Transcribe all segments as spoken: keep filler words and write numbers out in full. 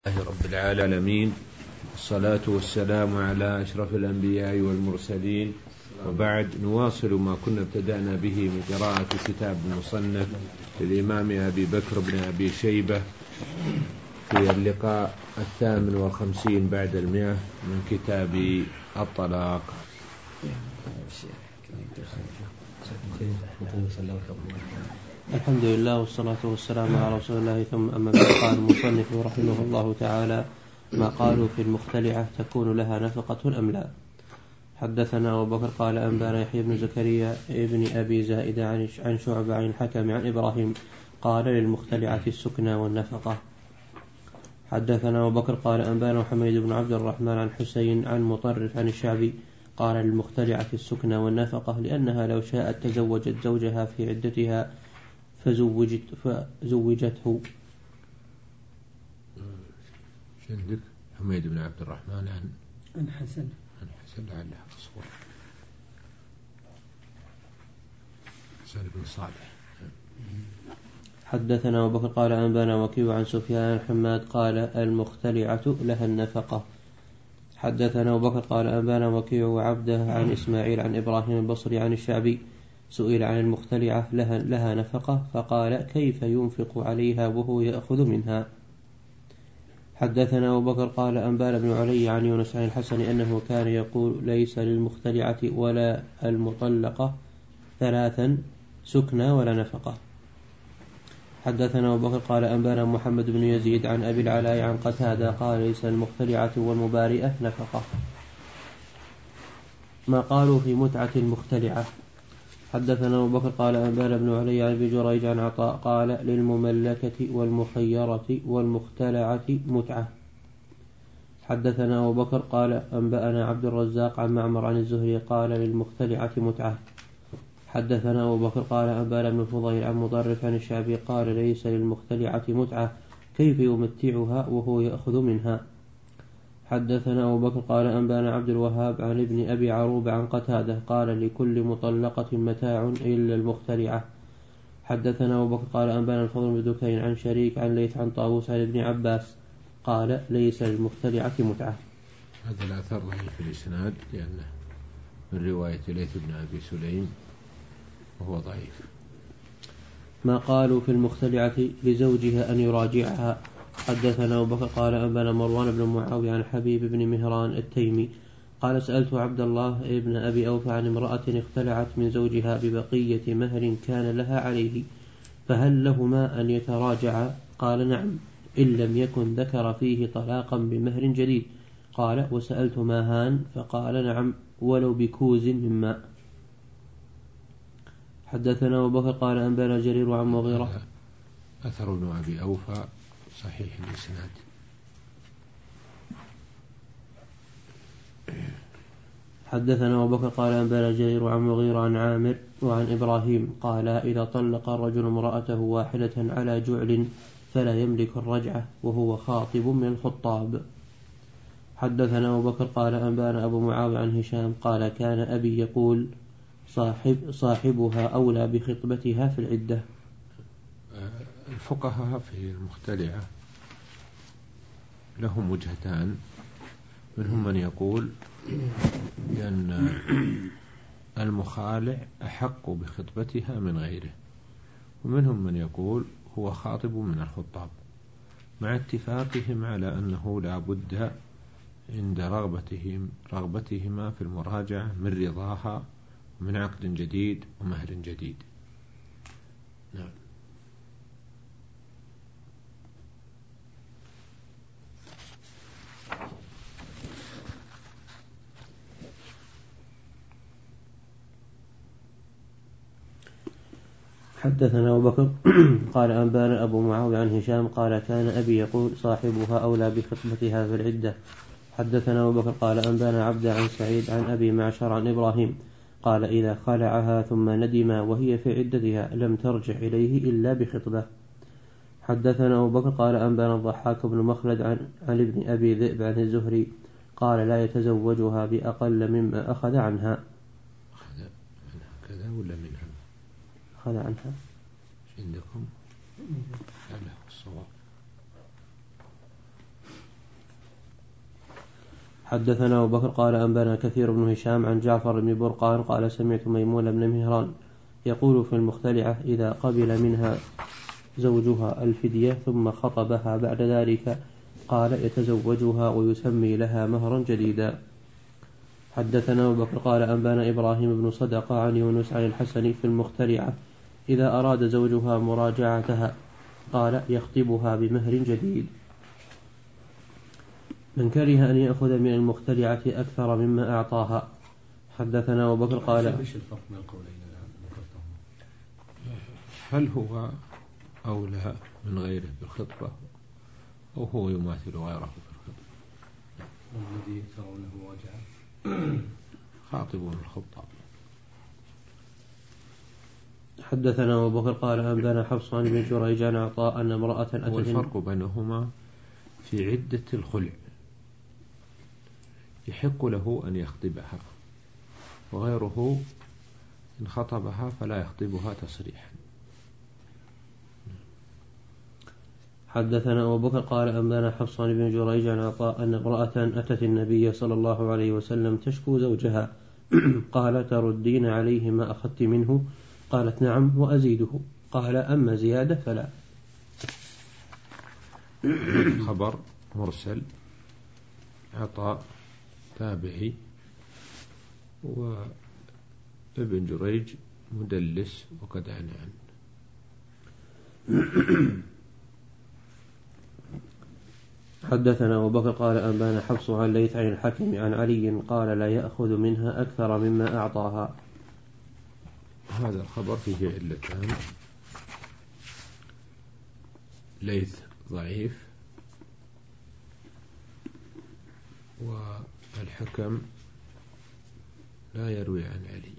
رب العالمين، الصلاة والسلام على أشرف الأنبياء والمرسلين، وبعد نواصل ما كنا ابتدأنا به من قراءة كتاب المصنف للإمام أبي بكر بن أبي شيبة في اللقاء الثامن والخمسين بعد المئة من كتاب الطلاق. الحمد لله والصلاة والسلام على رسول الله، ثم أما بعد. قال المصنف رحمه الله تعالى: ما قالوا في المختلعة تكون لها نفقة أم لا؟ حدثنا أبو بكر قال أنبانا يحيى بن زكريا ابن أبي زائدة عن شعبة عن الحكم عن إبراهيم قال للمختلعة السكنى والنفقة. حدثنا أبو بكر قال أنبانا محمد بن عبد الرحمن عن حسين عن مطرف عن الشعبي قال للمختلعة السكنى والنفقة، لأنها لو شاءت تزوجت زوجها في عدتها فزوجت فزوجته. عندك حميد بن عبد الرحمن عن عن حسن عن حسن لعلها أصور حسن بن صالح. حدثنا أبو بكر قال أنبانا وكيع عن سفيان حماد قال المختلعة لها النفقة. حدثنا أبو بكر قال أنبانا وكيع وعبده عن إسماعيل عن إبراهيم البصري عن الشعبي سئل عن المختلعة لها, لها نفقة فقال كيف ينفق عليها وهو يأخذ منها. حدثنا أبو بكر قال أنبانا بن علي عن يونس عن الحسن أنه كان يقول ليس للمختلعة ولا المطلقة ثلاثا سكنى ولا نفقة. حدثنا أبو بكر قال أنبانا محمد بن يزيد عن أبي العلاء عن قتادة قال ليس المختلعة والمبارئة نفقة. ما قالوا في متعة المختلعة. حدثنا أبو بكر قال أنبانا بن علي عن أبي جريج عن عطاء قال للمملكة والمخيرة والمختلعة متعة. حدثنا أبو بكر قال أنبأنا عبد الرزاق عن معمر عن الزهري قال للمختلعة متعة. حدثنا أبو بكر قال أنبانا بن فضيل عن مضرف عن الشعبي قال ليس للمختلعة متعة كيف يمتعها وهو يأخذ منها. حدثنا أبو بكر قال أنبانا عبد الوهاب عن ابن أبي عروبة عن قتادة قال لكل مطلقة متاع إلا المختلعة. حدثنا أبو بكر قال أنبانا الفضل بن دكين عن شريك عن ليث عن طاووس عن ابن عباس قال ليس للمختلعة متعة. هذا الأثر ضعيف في الإسناد لأنه من رواية ليث بن أبي سليم وهو ضعيف. ما قالوا في المختلعة لزوجها أن يراجعها. حدثنا أبو بكر قال أنبانا مروان بن معاوية عن حبيب بن مهران التيمي قال سألت عبد الله ابن أبي أوفى عن امرأة اختلعت من زوجها ببقية مهر كان لها عليه فهل لهما أن يتراجعا؟ قال نعم إن لم يكن ذكر فيه طلاقا بمهر جديد. قال وسألت ماهان فقال نعم ولو بكوز من ماء. حدثنا أبو بكر قال أنبانا جرير عن مغيرة. أثر ابن أبي أوفى صحيح الإسناد. حدثنا أبو بكر قال أنبانا جرير عن مغيرة عن عامر وعن إبراهيم قال إذا طلق الرجل امرأته واحدة على جعل فلا يملك الرجعة وهو خاطب من الخطاب. حدثنا أبو بكر قال أنبانا أبو معاوية عن هشام قال كان أبي يقول صاحب صاحبها أولى بخطبتها في العدة. الفقهاء في المختلعة لهم وجهتان، منهم من يقول بأن المخالع أحق بخطبتها من غيره، ومنهم من يقول هو خاطب من الخطاب، مع اتفاقهم على أنه لا بد عند رغبتهم رغبتهما في المراجعة من رضاها ومن عقد جديد ومهر جديد. نعم. حدثنا أبو بكر قال أنبانا أبو معاوية عن هشام قال كان أبي يقول صاحبها أولى بخطبتها في العدة. حدثنا أبو بكر قال أنبانا عبد عن سعيد عن أبي معشر عن إبراهيم قال إذا خلعها ثم ندم وهي في عدتها لم ترجع إليه إلا بخطبة. حدثنا أبو بكر قال أنبانا الضحاك بن مخلد عن, عن ابن أبي ذئب عن الزهري قال لا يتزوجها بأقل مما أخذ عنها. أخذ كذا ولا منها؟ أخذ عنها عندكم؟ لا الصواب. حدثنا أبو بكر قال أنبانا كثير بن هشام عن جعفر بن برقان قال سمعت ميمون بن مهران يقول في المختلعة إذا قبل منها زوجها الفدية ثم خطبها بعد ذلك قال يتزوجها ويسمي لها مهرا جديدا. حدثنا أبو بكر قال أنبانا إبراهيم بن صدقة عن يونس عن الحسن في المختلعة إذا أراد زوجها مراجعتها قال يخطبها بمهر جديد. من كره أن يأخذ من المختلعة أكثر مما أعطاها. حدثنا أبو بكر قال هل هو أولى من غيره بالخطبة أو هو يماثل غيره في الخطبة؟ والذي ترونه واجعا خاطبون الخطاب. حدثنا أبو بكر قال أنبانا حفص عن بن جريج عن عطاء أن امرأة أتت. والفرق بينهما في عدة الخلع، يحق له أن يخطبها وغيره إن خطبها فلا يخطبها تصريحا. حدثنا أبو بكر قال أنبانا حفص عن بن جريج عن عطاء أن امرأة أتت النبي صلى الله عليه وسلم تشكو زوجها قال تردين عليه ما أخذت منه؟ قالت نعم وأزيده. قال أما زيادة فلا. خبر مرسل، عطاء تابعي، وابن جريج مدلس وقد عن عنه. حدثنا أبو بكر قال أنبانا حفص عن ليث عن الحكم عن علي قال لا يأخذ منها أكثر مما أعطاها. هذا الخبر فيه علتان: ليث ضعيف، والحكم لا يروي عن علي.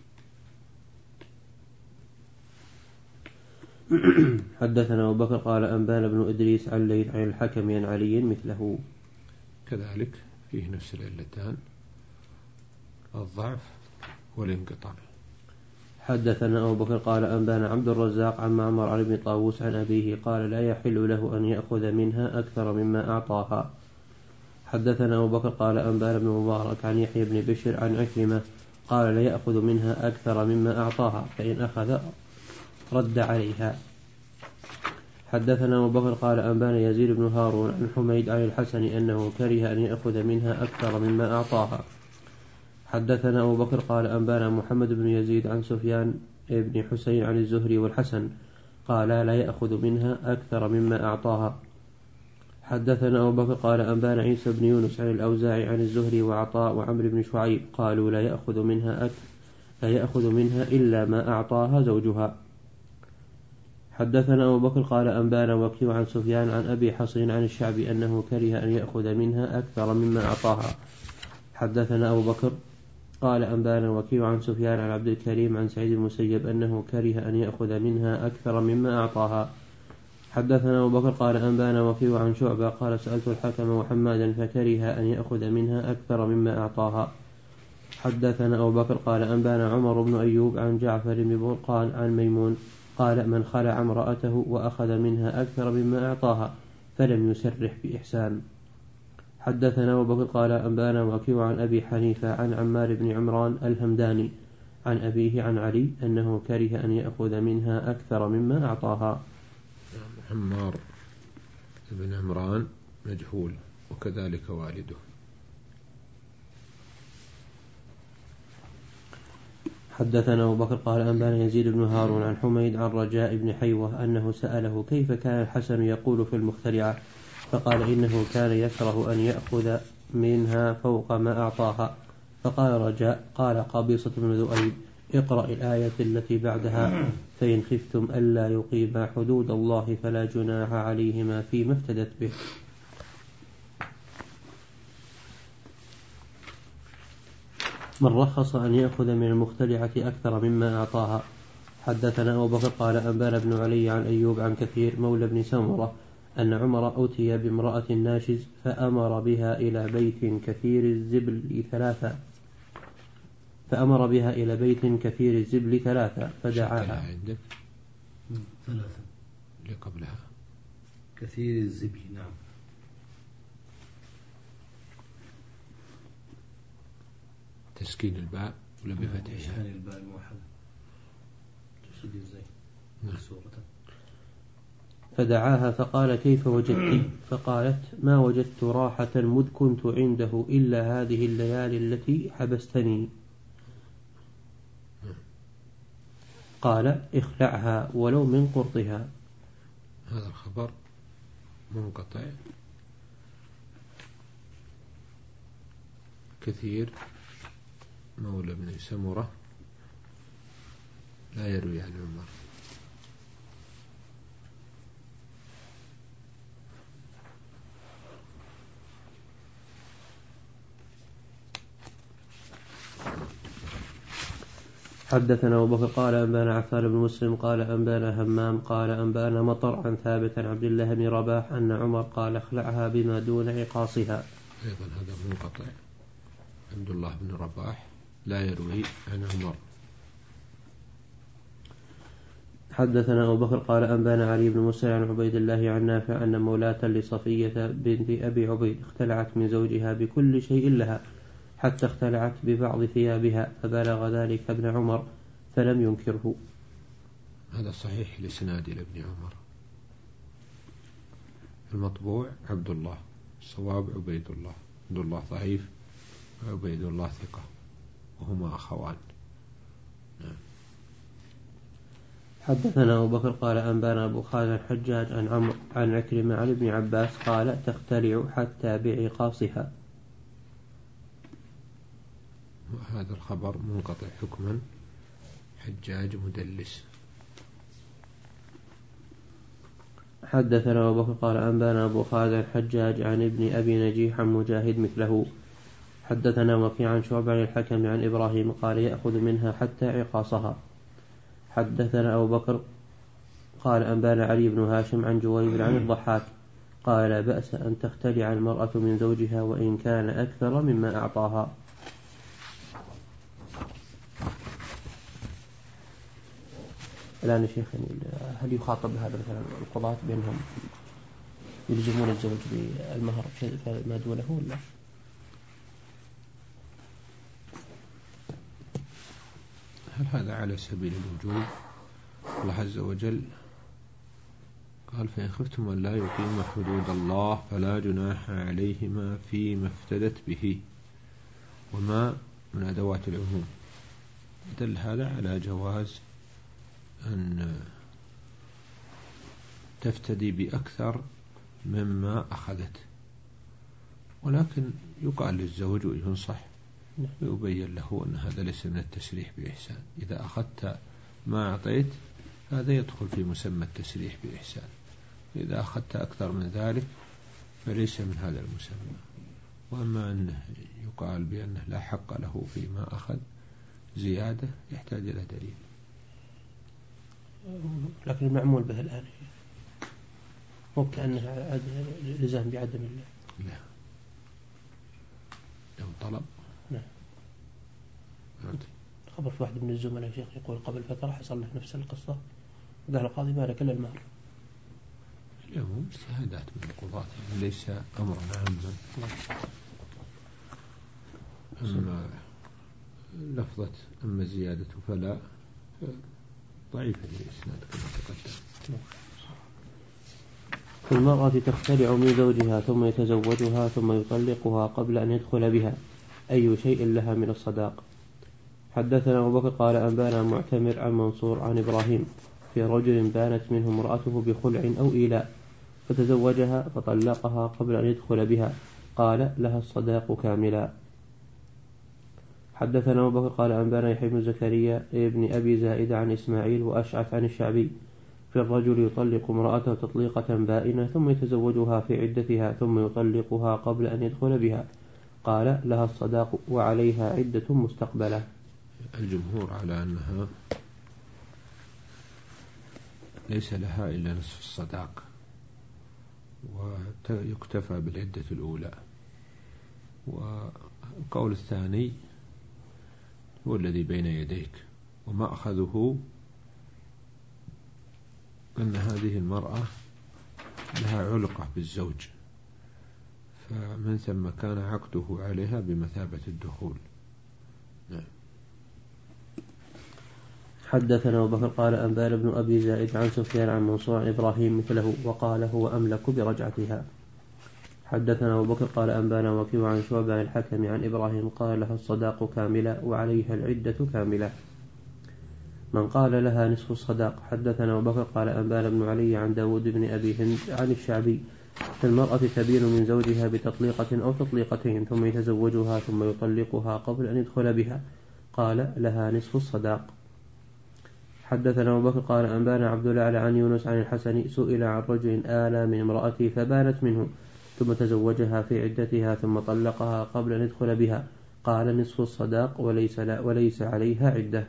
حدثنا أبو بكر قال أنبانا بن إدريس عن ليث عن الحكم عن علي مثله. كذلك فيه نفس العلتان: الضعف والانقطاع. حدثنا أبو بكر قال أنبانا عبد الرزاق عن معمر عن ابن طاووس عن أبيه قال لا يحل له أن يأخذ منها أكثر مما أعطاها. حدثنا أبو بكر قال أنبانا بن مبارك عن يحيى بن بشر عن عكرمة قال لا يأخذ منها أكثر مما أعطاها فإن أخذ رد عليها. حدثنا أبو بكر قال أنبانا يزيد بن هارون عن حميد عن الحسن أنه كره أن يأخذ منها أكثر مما أعطاها. حدثنا أبو بكر قال أنبانا محمد بن يزيد عن سفيان بن حسين عن الزهري والحسن قال لا يأخذ منها أكثر مما أعطاها. حدثنا أبو بكر قال أنبانا عيسى بن يونس عن الأوزاعي عن الزهري وعطاء وعمر بن شعيب قالوا لا يأخذ منها أكثر لا يأخذ منها إلا ما أعطاها زوجها. حدثنا أبو بكر قال أنبانا وكيع عن سفيان عن أبي حصين عن الشعبي أنه كره أن يأخذ منها أكثر مما أعطاها. حدثنا أبو بكر قال أنبانا وكيع عن سفيان عن عبد الكريم عن سعيد المسيب أنه كره أن يأخذ منها أكثر مما أعطاها. حدثنا أبو بكر قال أنبانا وكيع عن شعبة قال سألت الحكم وحمادا فكره أن يأخذ منها أكثر مما أعطاها. حدثنا أبو بكر قال أنبانا عمر بن أيوب عن جعفر بن برقان عن ميمون قال من خلع امرأته وأخذ منها أكثر مما أعطاها فلم يسرح بإحسان. حدثنا أبو بكر قال أنبانا وكيع عن أبي حنيفة عن عمار بن عمران الهمداني عن أبيه عن علي أنه كره أن يأخذ منها أكثر مما أعطاها. عمار بن عمران مجهول وكذلك والده. حدثنا أبو بكر قال أنبانا يزيد بن هارون عن حميد عن رجاء بن حيوة أنه سأله كيف كان الحسن يقول في المختلعة فقال إنه كان يكره أن يأخذ منها فوق ما أعطاها. فقال رجاء قال قبيصة بن ذؤيب اقرأ الآية التي بعدها فإن خفتم ألا يقيما حدود الله فلا جناح عليهما فيما افتدت به. من رخص أن يأخذ من المختلعة أكثر مما أعطاها. حدثنا أبو بكر قال أنبانا بن علي عن أيوب عن كثير مولى بن سمرة أن عمر أوتي بامرأة ناشز فأمر بها إلى بيت كثير الزبل ثلاثة فأمر بها إلى بيت كثير الزبل ثلاثة فدعاها. عندك ثلاثة اللي قبلها كثير الزبل. نعم. بتسكين الباء ولا بفتحها؟ بتسكين الباء الموحدة تشديد زي سورة. فدعاها فقال كيف وجدت؟ فقالت ما وجدت راحة مذ كنت عنده إلا هذه الليالي التي حبستني. قال اخلعها ولو من قرطها. هذا الخبر منقطع. كثير مولى بن سمرة لا يروي عن عمر. حدثنا أبو بكر قال أنبانا عفان بن مسلم قال أنبانا همام قال أنبانا مطر عن ثابت عن عبد الله بن رباح أن عمر قال اخلعها بما دون عقاصها. أيضا هذا منقطع. عبد الله بن رباح لا يروي عن عمر. حدثنا أبو بكر قال أنبانا علي بن مسلم عن عبيد الله عن نافع أن مولاة لصفية بنت أبي عبيد اختلعت من زوجها بكل شيء لها حتى اختلعت ببعض ثيابها فبلغ ذلك ابن عمر فلم ينكره. هذا صحيح لسناد لابن عمر. المطبوع عبد الله، الصواب عبيد الله. عبد الله ضعيف وعبيد الله ثقة وهما أخوان. نعم. حدثنا أبو بكر قال أنبانا أبو خالد الحجاج عن عمرو عن عكرمة عن ابن عباس قال تختلع حتى بعقاصها. هذا الخبر منقطع حكما. حجاج مدلس. حدثنا أبو بكر قال أنبانا أبو خالد الحجاج عن ابن أبي نجيح عن مجاهد مثله. حدثنا وكيع عن شعبة عن الحكم عن إبراهيم قال يأخذ منها حتى عقاصها. حدثنا أبو بكر قال أنبانا علي بن هاشم عن جويبر عن الضحاك قال لا بأس أن تختلع المرأة من زوجها وإن كان أكثر مما أعطاها. الآن يا شيخ هل يخاطب هذا مثلا القضاة بأنهم يلزمون الزوج بالمهر ما دونه ولا؟ هل هذا على سبيل الوجوب؟ الله عز وجل قال فإن خفتم أن لا يقيم حدود الله فلا جناح عليهما فيما افتدت به، وما من أدوات العموم. دل هذا على جواز أن تفتدي بأكثر مما أخذت، ولكن يقال للزوج وينصح ويبين له أن هذا ليس من التسريح بإحسان. إذا أخذت ما أعطيت هذا يدخل في مسمى التسريح بإحسان، إذا أخذت أكثر من ذلك فليس من هذا المسمى. وأما أنه يقال بأنه لا حق له فيما أخذ زيادة يحتاج إلى دليل. لكن المعمول به الآن مو كأنه لزام بعدم الله. لا، لو طلب. نعم. خبر في واحد من الزملاء يا شيخ يقول قبل فترة حصل له نفس القصة قال القاضي ما لك إلا المهر. اليوم اجتهادات من القضاة، يعني ليس أمرا عاما. أما لفظة أما زيادة فلا ضعيفة الإسناد كما تقدم. المرأة تختلع من زوجها ثم يتزوجها ثم يطلقها قبل أن يدخل بها، أي شيء لها من الصداق. حدثنا أبو بكر قال أنبانا معتمر عن منصور عن إبراهيم في رجل بانت منه امرأته بخلع أو إيلاء فتزوجها فطلقها قبل أن يدخل بها، قال لها الصداق كاملا. حدثنا أبو بكر قال أنبانا يحيى بن زكريا ابن أبي زائد عن إسماعيل وأشعث عن الشعبي في الرجل يطلق امرأته تطليقة بائنة ثم يتزوجها في عدتها ثم يطلقها قبل أن يدخل بها، قال لها الصداق وعليها عدة مستقبلة. الجمهور على أنها ليس لها إلا نصف الصداق ويكتفى بالعدة الأولى. والقول الثاني هو الذي بين يديك، وما أخذه أن هذه المرأة لها علقة بالزوج، فمن ثم كان عقده عليها بمثابة الدخول. حدثنا أبو بكر قال أنبأنا بن أبي زائد عن سفيان عن منصور عن إبراهيم مثله وقال هو أملك برجعتها. حدثنا أبو بكر قال أنبأنا وكيع عن شعبة عن الحكم عن إبراهيم قال لها الصداق كاملة وعليها العدة كاملة من قال لها نصف الصداق. حدثنا أبو بكر قال أنبأنا بن علي عن داود بن أبي هند عن الشعبي المرأة تبين من زوجها بتطليقة أو تطليقتين ثم يتزوجها ثم يطلقها قبل أن يدخل بها قال لها نصف الصداق. حدثنا أبو بكر قال أنبأنا عبد الأعلى عن يونس عن الحسن سئل عن رجل آلى من امرأته فبانت منه ثم تزوجها في عدتها ثم طلقها قبل أن يدخل بها قال نصف الصداق وليس, لا وليس عليها عدة.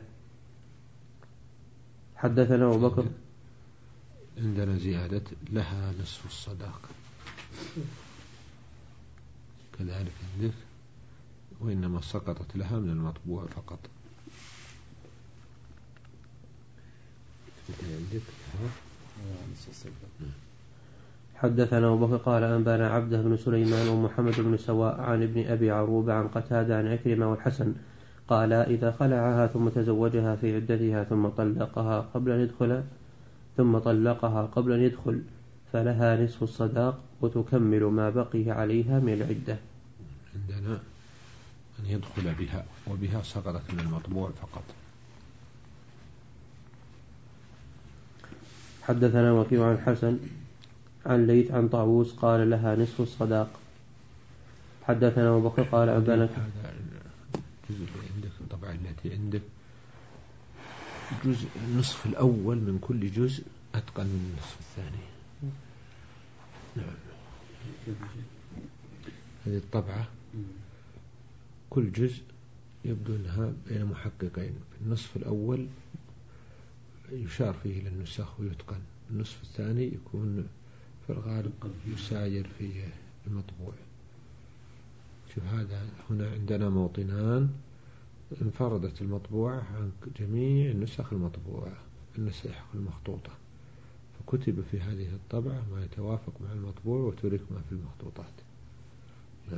حدثنا أبو بكر عندنا زيادة لها نصف الصداق كذلك عندك وإنما سقطت لها من المطبوع فقط. حدثنا أبو بكر قال أنبأنا عبده بن سليمان ومحمد بن سواء عن ابن أبي عروبة عن قتادة عن عكرمة والحسن قال إذا خلعها ثم تزوجها في عدتها ثم طلقها قبل أن يدخل ثم طلقها قبل أن يدخل فلها نصف الصداق وتكمل ما بقي عليها من العدة. عندنا أن يدخل بها وبها سقطت من المطبوع فقط. حدثنا وكيع عن الحسن عن ليث عن طاووس قال لها نصف الصداق. حدثنا أبو بكر قال أنبأنا هذا الجزء اللي عندك طبعا التي عندك الجزء النصف الأول من كل جزء أتقن من النصف الثاني. نعم هذه الطبعة كل جزء يبدو أنها بين محققين. في النصف الأول يشار فيه للنسخ ويتقن، النصف الثاني يكون في الغالب يساير في المطبوع. شوف هذا هنا عندنا موطنان انفردت المطبوعة عن جميع النسخ المطبوعة النسخ المخطوطة فكتب في هذه الطبعة ما يتوافق مع المطبوع وترك ما في المخطوطات. نعم.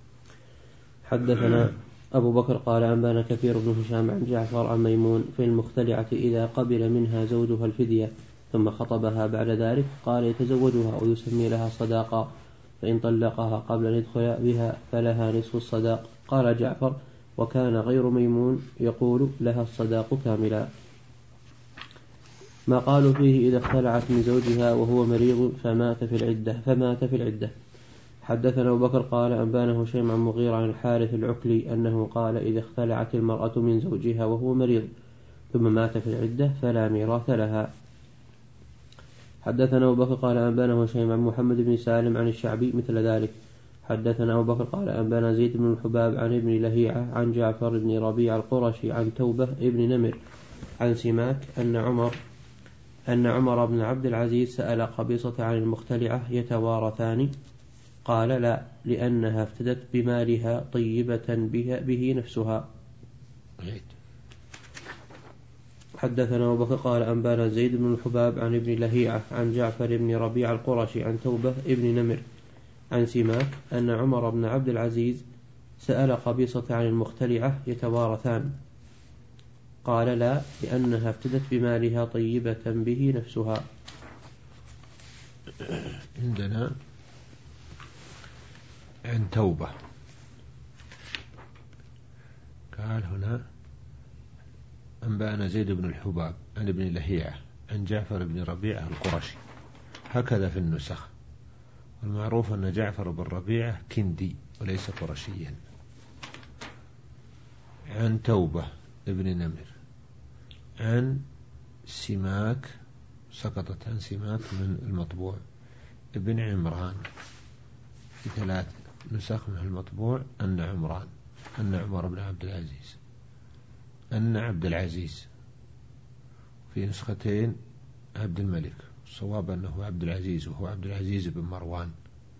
حدثنا أبو بكر قال أنبأنا كثير بن هشام عن جعفر عن ميمون في المختلعة إذا قبل منها زوجها الفدية ثم خطبها بعد ذلك قال يتزوجها ويسمي لها صداقا فإن طلقها قبل أن يدخل بها فلها نصف الصداق. قال جعفر وكان غير ميمون يقول لها الصداق كاملا. ما قالوا فيه إذا اختلعت من زوجها وهو مريض فمات في العدة فمات في العدة. حدثنا أبو بكر قال أنبأنا هشيم عن مغيرة عن الحارث العكلي أنه قال إذا اختلعت المرأة من زوجها وهو مريض ثم مات في العدة فلا ميراث لها. حدثنا أبو بكر قال أنبأنا هشيم عن محمد بن سالم عن الشعبي مثل ذلك. حدثنا أبو بكر قال أنبأنا زيد بن الحباب عن ابن لهيعة عن جعفر بن ربيع القرشي عن توبة ابن نمر عن سماك أن عمر أن عمر بن عبد العزيز سأل قبيصة عن المختلعة يتوارثان قال لا لأنها افتدت بمالها طيبة بها به نفسها. حدثنا أبو بكر قال أنبأنا زيد بن الحباب عن ابن لهيعة عن جعفر بن ربيع القرشي عن توبة ابن نمر عن سماك أن عمر بن عبد العزيز سأل قبيصة عن المختلعة يتوارثان قال لا لأنها افتدت بمالها طيبة به نفسها. عندنا عن توبة قال هنا أنبأنا زيد بن الحباب عن ابن لهيعة عن جعفر بن ربيعة القرشي هكذا في النسخ. والمعروف أن جعفر بن ربيعة كندي وليس قرشيا. عن توبة ابن نمر عن سماك سقطت عن سماك من المطبوع ابن عمران في ثلاث نسخ من المطبوع أن عمران أن عمر بن عبد العزيز أن عبد العزيز في نسختين عبد الملك. الصواب أنه عبد العزيز وهو عبد العزيز بن مروان.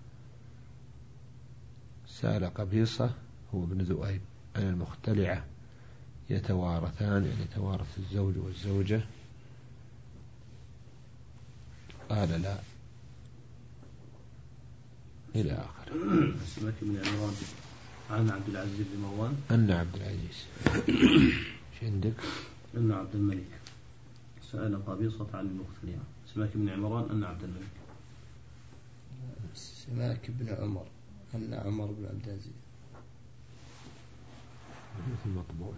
سأل قبيصة هو ابن ذؤيب عن المختلعة يتوارثان يعني يتوارث الزوج والزوجة قال لا إلى آخر. سمعت من عمران عن عبد العزيز بن مروان أن عبد العزيز. شو عندك؟ أن عبد الملك سأل قبيصة عن المختلعة. سماك بن عمران أن عبد الملك. سماك بن عمر أن عمر بن عبد العزيز. المطبوع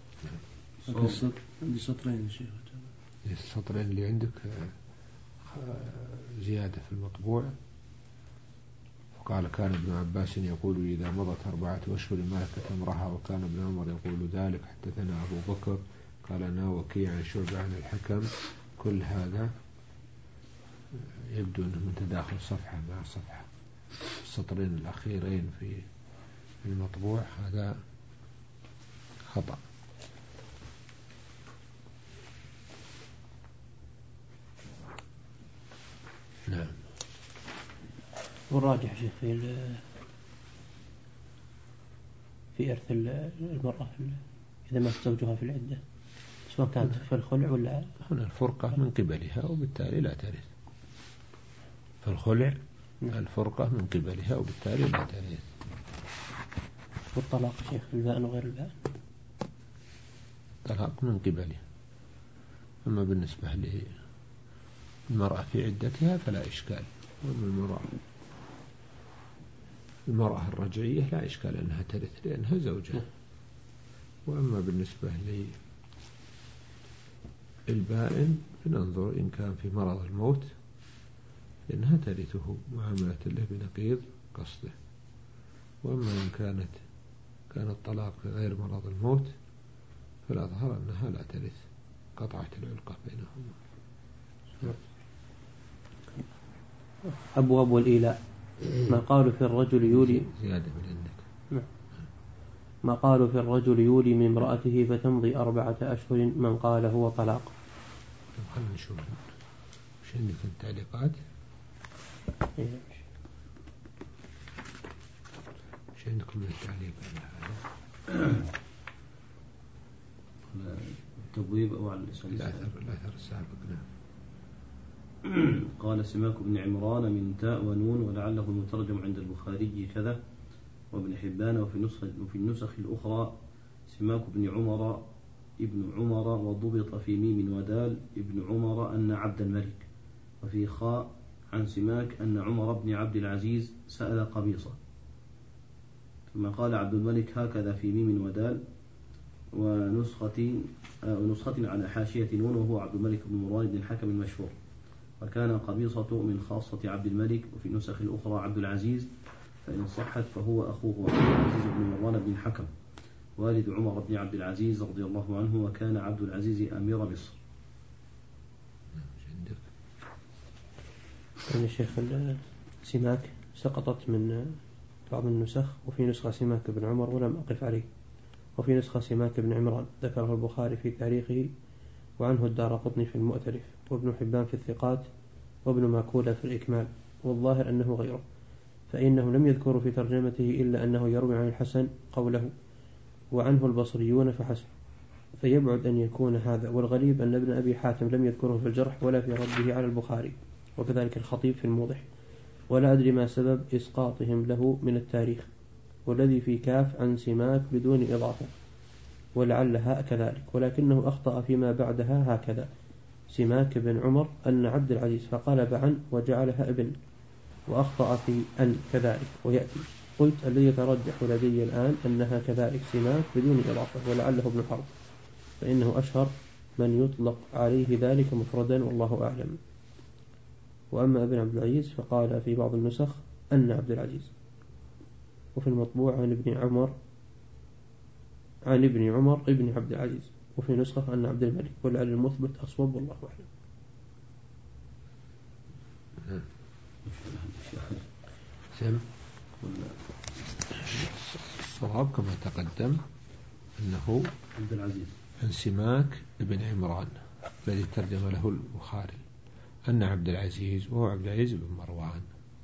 عندي سطرين يا شيخ. السطرين اللي عندك زيادة في المطبوع. وقال كان ابن عباس يقول إذا مضت أربعة أشهر ملكت أمرها، وكان ابن عمر يقول ذلك. حدثنا أبو بكر قال أنا وكيع عن شعبة عن الحكم. كل هذا يبدو أنه من تداخل صفحة مع صفحة. السطرين الأخيرين في المطبوع هذا خطأ. نعم. والراجح شيخ في في إرث المرأة إذا ما زوجها في العدة، سواء كانت في الخلع ولا هنا الفرقة من قبلها وبالتالي لا ترث. في الخلع الفرقة من قبلها وبالتالي لا ترث. والطلاق شيخ البائن وغير البائن طلاق من قبلها. أما بالنسبة للمرأة في عدتها فلا إشكال. وأما المرأة المرأة الرجعية لا إشكال أنها ترث لأنها زوجة. وأما بالنسبة للبائن فننظر إن كان في مرض الموت لأنها ترثه معاملة له بنقيض قصده. وأما إن كانت كان الطلاق في غير مرض الموت فالأظهر أنها لا ترث، قطعت العلاقة بينهما. أبواب الإيلاء. ما قالوا في الرجل يولي زيادة من عندك. ما قالوا في الرجل يولي من امرأته فتمضي أربعة أشهر من قال هو طلاق. خلنا نشوف وش عندك التعليقات. وش عندكم من التعليق على هذا؟ التبويب أو على الإسلام. الأثر الأثر السابق. نعم. قال سماك بن عمران من تاء ونون ولعله المترجم عند البخاري كذا وابن حبان. وفي نسخ وفي النسخ الأخرى سماك بن عمر ابن عمر وضبط في ميم ودال ابن عمر أن عبد الملك. وفي خاء عن سماك أن عمر بن عبد العزيز سأل قبيصة. ثم قال عبد الملك هكذا في ميم ودال. ونسخة ونسخة على حاشية نون وهو عبد الملك بن مروان بن الحكم المشهور. وكان قبيصة من خاصة عبد الملك. وفي نسخ الأخرى عبد العزيز، فإن صحت فهو أخوه عبد العزيز بن مروان بن الحكم والد عمر بن عبد العزيز رضي الله عنه. وكان عبد العزيز أمير مصر. يعني الشيخ سماك سقطت من بعض النسخ، وفي نسخة سماك بن عمر ولم أقف عليه. وفي نسخة سماك بن عمران ذكره البخاري في تاريخه، وعنه الدارقطني في المؤتلف، وابن حبان في الثقات، وابن ماكولة في الإكمال. والظاهر أنه غيره، فإنه لم يذكر في ترجمته إلا أنه يروي عن الحسن قوله وعنه البصريون فحسب، فيبعد أن يكون هذا. والغريب أن ابن أبي حاتم لم يذكره في الجرح ولا في رده على البخاري، وكذلك الخطيب في الموضح. ولا أدري ما سبب إسقاطهم له من التاريخ، والذي في كاف عن سماك بدون إضافة، ولعلها كذلك، ولكنه أخطأ فيما بعدها هكذا سماك بن عمر أن عبد العزيز فقلب عن وجعلها ابن، وأخطأ في أن كذلك ويأتي. قلت الذي يترجح لدي الآن أنها كذلك سماك بدون إضافة، ولعله ابن حرب، فإنه أشهر من يطلق عليه ذلك مفردا والله أعلم. وأما ابن عبد العزيز فقال في بعض النسخ أن عبد العزيز. وفي المطبوع عن ابن عمر عن ابن عمر ابن عبد العزيز، وفي نسخة أن عبد الملك، ولعل المثبت أصوب والله أعلم. سم الصواب كما تقدم أنه عبد العزيز عن سماك بن عمران الذي ترجم له البخاري أن عبد العزيز وهو عبد العزيز بن مروان.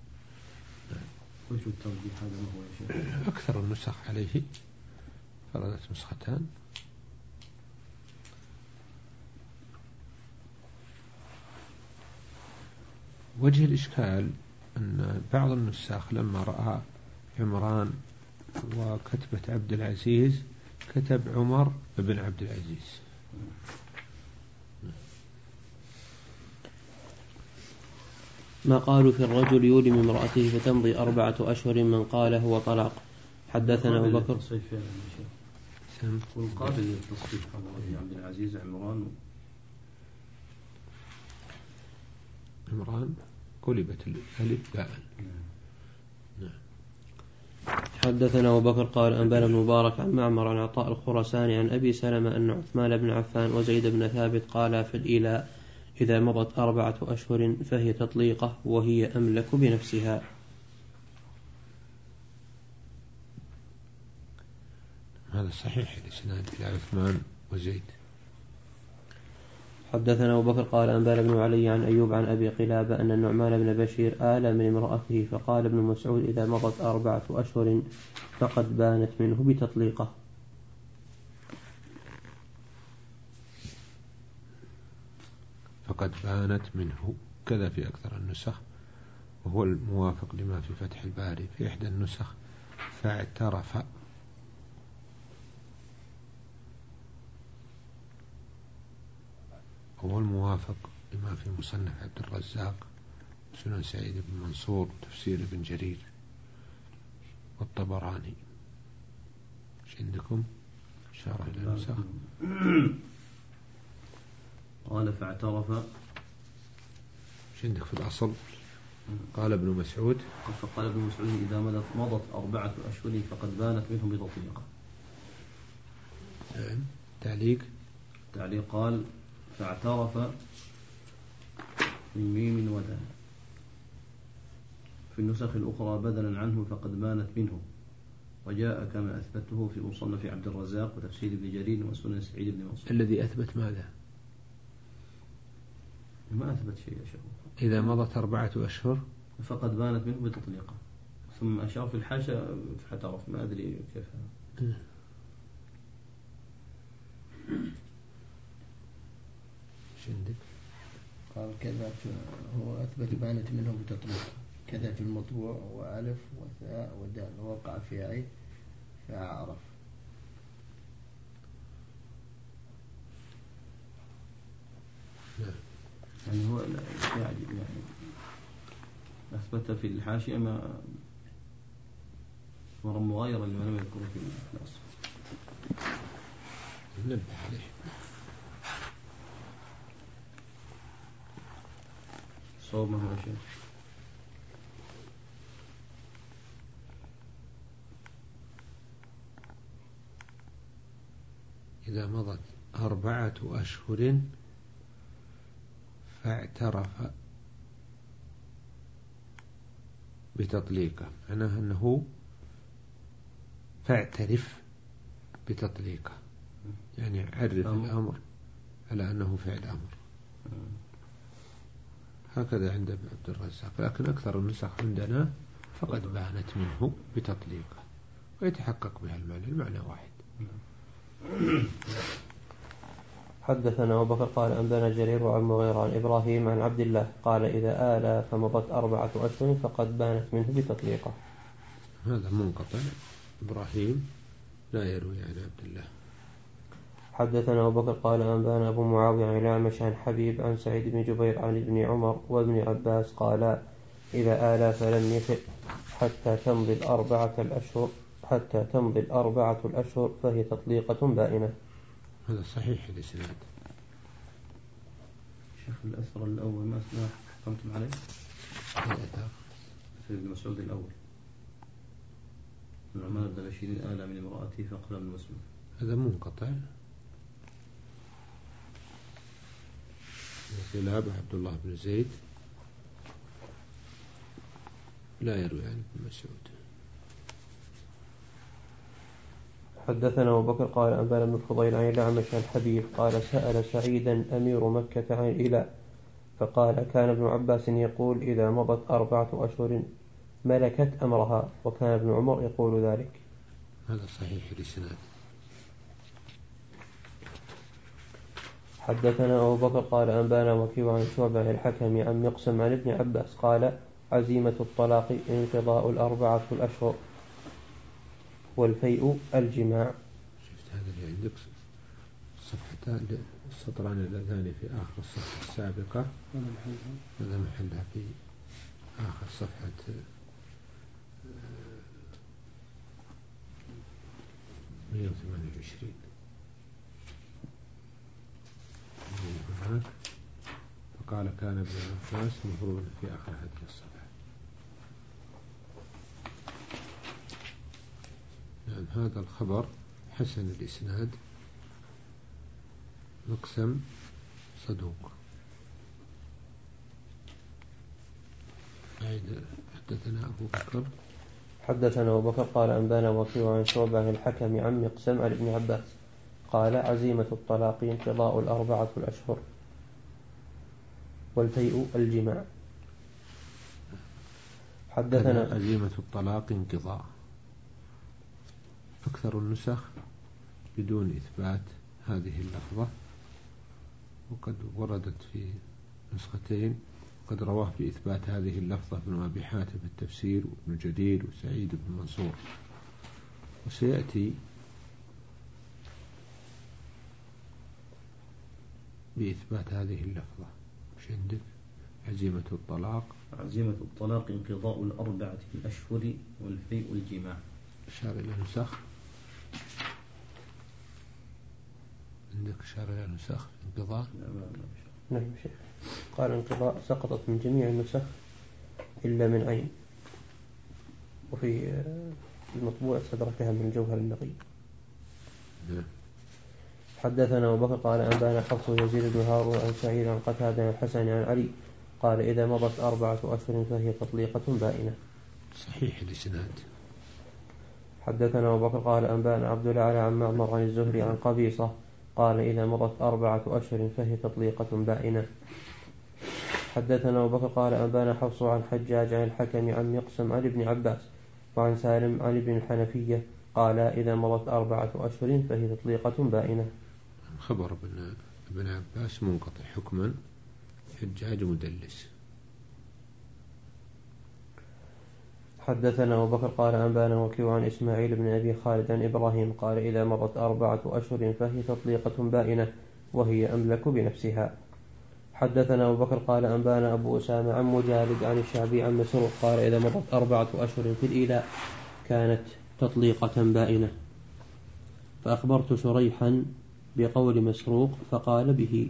وش التوجيه هذا ما هو يا شيخ؟ أكثر النسخ عليه فردت نسختان. وجه الإشكال أن بعض النساخ لما رأى عمران وكتبة عبد العزيز كتب عمر بن عبد العزيز، ما قالوا في الرجل يولم امرأته فتمضي أربعة أشهر من قال هو طلاق. حدثنا أبو بكر والقابل للتصحيح أبو عبد العزيز عمران عمران قلبت الألف باء. حدثنا أبو بكر قال أنبأنا بن مبارك عن معمر عن عطاء الخرساني عن أبي سلمة أن عثمان بن عفان وزيد بن ثابت قال في الإيلاء إذا مضت أربعة أشهر فهي تطليقة وهي أملك بنفسها. هذا صحيح الإسناد إلى عثمان وزيد. حدثنا أبو بكر قال أنبأنا بن علي عن أيوب عن أبي قلابة أن النعمان بن بشير آل من امرأته فقال ابن مسعود إذا مضت أربعة أشهر فقد بانت منه بتطليقه. فقد بانت منه كذا في أكثر النسخ، وهو الموافق لما في فتح الباري في إحدى النسخ فاعترف. هو الموافق لما في مصنف عبد الرزاق سنن سعيد بن منصور تفسير ابن جرير والطبراني. ايش عندكم؟ إشارة إلى النسخ. قال فاعترف. ايش عندك في الأصل؟ قال ابن مسعود فقال ابن مسعود إذا مضت مضت أربعة أشهر فقد بانت منه بتطليقه. نعم. تعليق تعليق قال فاعترف من ميم ودال في النسخ الأخرى بدلا عنه فقد بانت منه، وجاء كما أثبته في مصنف عبد الرزاق وتفسير ابن جرير وسنن سعيد بن منصور. الذي أثبت ماذا؟ ما أثبت شيء يا شيخ. إذا مضت أربعة أشهر فقد بانت منه بتطليقه، ثم أشار في الحاشا فاعترف. ما أدري كيف هذا. عندك؟ قال كذا هو أثبت بانت منه بتطليق كذا في المطبوع وألف وثاء ودال ووقع في عين فأعرف. يعني هو يعني يعني أثبت في الحاشية ما مرة مغايرة لما لم يذكره في الأصل. نبه عليه. صوب ما هو شيء. إذا مضت أربعة أشهر فاعترف بتطليقه، معناه أنه فاعترف بتطليقه، يعني عرف الأمر على أنه فعل أمر. هكذا عند ابن عبد الرزاق، لكن أكثر النسخ عندنا فقد بانت منه بتطليقه، ويتحقق بها المعنى، المعنى واحد. حدثنا أبو بكر قال أنبأنا جرير وعن المغيرة عن إبراهيم عن عبد الله قال إذا آلى فمضت أربعة أشهر فقد بانت منه بتطليقه. هذا منقطع، إبراهيم لا يروي عن عبد الله. حدثنا أبو بكر قال أنبأنا أبو معاوية عن الأعمش عن حبيب عن سعيد بن جبير عن ابن عمر وابن عباس قال إذا آلى فلم يفئ حتى تمضي الأربعة الأشهر حتى تمضي الأربعة الأشهر فهي تطليقة بائنة. هذا صحيح الإسناد. شيخ الأثر الأول ما اسمه حكمتم عليه؟ الأثر في ابن مسعود الأول النعمان بن بشير آلى من امرأته فقال ابن مسعود. هذا منقطع. قلابة عبد الله بن زيد لا يروي عن ابن مسعود. حدثنا أبو بكر قال أنبأنا ابن الفضيل عن الأعمش عن حبيب قال سأل سعيدا أمير مكة عن الإيلاء فقال كان ابن عباس يقول إذا مضت أربعة أشهر ملكت أمرها، وكان ابن عمر يقول ذلك. هذا صحيح الإسناد. حدثنا أبو بكر قال أنبأنا وكيع عن شعبة عن الحكم عن مقسم عن ابن عباس قال عزيمة الطلاق انقضاء الأربعة الأشهر والفيء الجماع. شفت هذا اللي عندك صفحتان السطران اللذان في آخر الصفحة السابقة، هذا محلها في آخر صفحة مئة وثمانية وعشرين هناك. فقال كان ابن عباس مفروض في آخر هذه الصفحة. نعم هذا الخبر حسن الإسناد مقسم صدوق. حدثنا أبو بكر حدثنا أبو بكر قال أنبانا وكيع عن شعبة عن الحكم عن مقسم عن ابن عباس قال عزيمة الطلاق انقضاء الأربعة الأشهر والفيء الجماع. حدثنا عزيمة الطلاق انقضاء. أكثر النسخ بدون إثبات هذه اللفظة، وقد وردت في نسختين قد رواه بإثبات هذه اللفظة ابن أبي حاتم التفسير وابن جدير وسعيد بن منصور. وسيأتي بإثبات هذه اللفظة. مش عندك عزيمة الطلاق؟ عزيمة الطلاق انقضاء الأربعة الأشهر والفيء الجماع. أشار إلى نسخ. عندك أشار إلى نسخ انقضاء؟ نعم شيخ. قال انقضاء سقطت من جميع النسخ إلا من عين، وفي المطبوع استدركها من الجوهر النقي. نعم. حدثنا أبو بكر قال أنبانا حفص يزيد بن هارون عن سعيد عن قتادة عن الحسن عن علي قال إذا مضت أربعة أشهر فهي تطليقة بائنة. صحيح الإسناد. حدثنا أبو بكر قال أنبانا عبد الأعلى عن معمر عن الزهري عن قبيصة قال إذا مضت أربعة أشهر فهي تطليقة بائنة. حدثنا أبو بكر قال أنبانا حفص عن حجاج عن الحكم عن مقسم عن ابن عباس وعن سالم عن ابن الحنفية قال إذا مضت أربعة أشهر فهي تطليقة بائنة. خبر ابن ابن عباس منقطع حكما، حجاج مدلس. حدثنا أبو بكر قال أنبانا وكيع عن إسماعيل بن أبي خالد عن إبراهيم قال إذا مضت أربعة أشهر فهي تطليقة بائنة وهي أملك بنفسها. حدثنا أبو بكر قال أنبانا أبو أسامة عن مجالد عن الشعبي عن مسروق قال إذا مضت أربعة أشهر في الإيلاء كانت تطليقة بائنة. فأخبرت شريحا بقول مسروق فقال به.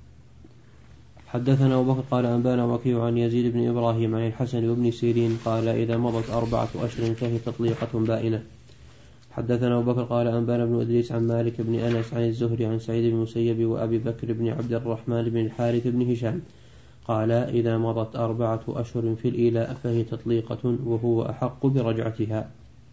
حدثنا أبو بكر قال أنبانا وكيع عن يزيد بن إبراهيم عن الحسن وابن سيرين قال إذا مضت أربعة أشهر فهي تطليقة بائنة. حدثنا أبو بكر قال أنبانا بن إدريس عن مالك بن أنس عن الزهري عن سعيد بن المسيب وأبي بكر بن عبد الرحمن بن الحارث بن هشام قال إذا مضت أربعة أشهر في الإيلاء فهي تطليقة وهو أحق برجعتها.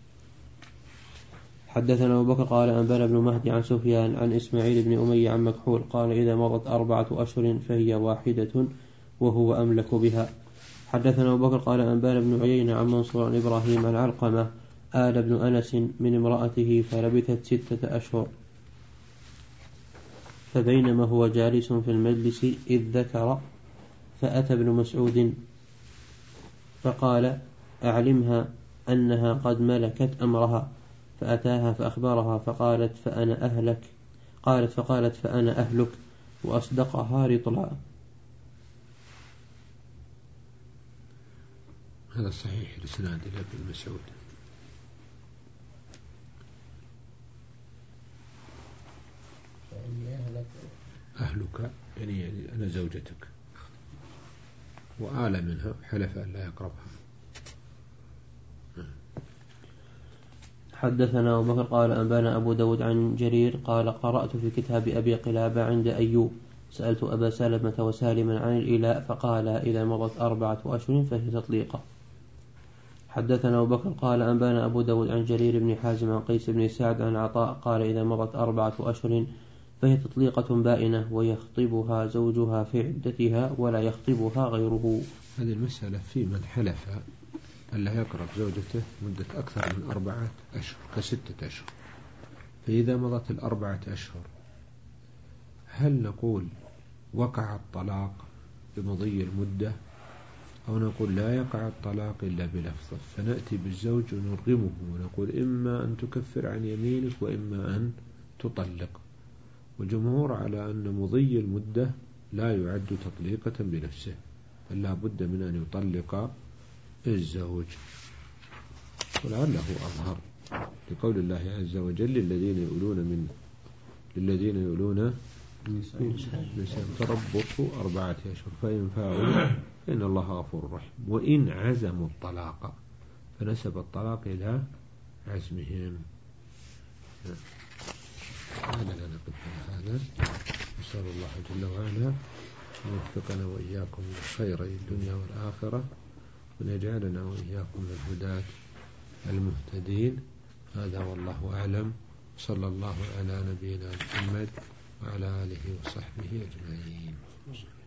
حدثنا أبو بكر قال أنبانا بن مهدي عن سفيان عن إسماعيل بن أمية عن مكحول قال إذا مضت أربعة أشهر فهي واحدة وهو أملك بها. حدثنا أبو بكر قال أنبانا بن عيينة عن منصور عن إبراهيم عن علقمة آل ابن أنس من امرأته فلبثت ستة أشهر فبينما هو جالس في المجلس إذ ذكر فأتى ابن مسعود فقال أعلمها أنها قد ملكت أمرها فأتاها فأخبرها فقالت فأنا أهلك قالت فقالت فأنا أهلك وأصدقها رطلا. هذا صحيح الإسناد إلى ابن مسعود. أهلك يعني, يعني أنا زوجتك، وآل منها حلف أن لا يقربها. حدثنا أبو بكر قال أنبانا أبو داود عن جرير قال قرأت في كتاب أبي قلابة عند أيوب سألت أبا سلمة وسالما عن الإيلاء فقال إذا مضت أربعة أشهر فهي تطليقة. حدثنا أبو بكر قال أنبانا أبو داود عن جرير بن حازم عن قيس بن سعد عن عطاء قال إذا مضت أربعة أشهر فهي تطليقة بائنة ويخطبها زوجها في عدتها ولا يخطبها غيره. هذه المسألة في من حلف أن لا يقرب زوجته مدة أكثر من أربعة أشهر كستة أشهر، فإذا مضت الأربعة أشهر هل نقول وقع الطلاق بمضي المدة أو نقول لا يقع الطلاق إلا بلفظه؟ فنأتي بالزوج ونرغمه ونقول إما أن تكفر عن يمينك وإما أن تطلق. والجمهور على أن مضي المدة لا يعد تطليقة بنفسه، بل لا بد من أن يطلق الزوج، ولعله أظهر لقول الله عز وجل للذين يؤلون من للذين يؤلون نساء تربص أربعة أشهر فإن فاعلوا فإن الله غفور رحيم، وإن عزموا الطلاق فنسب الطلاق إلى عزمهم. هذا لا نقف على هذا. نسأل الله جل وعلا أن يوفقنا وإياكم للخير الدنيا والآخرة، وأن يجعلنا وإياكم من الهداة المهتدين. هذا والله أعلم، صلى الله على نبينا محمد وعلى آله وصحبه أجمعين.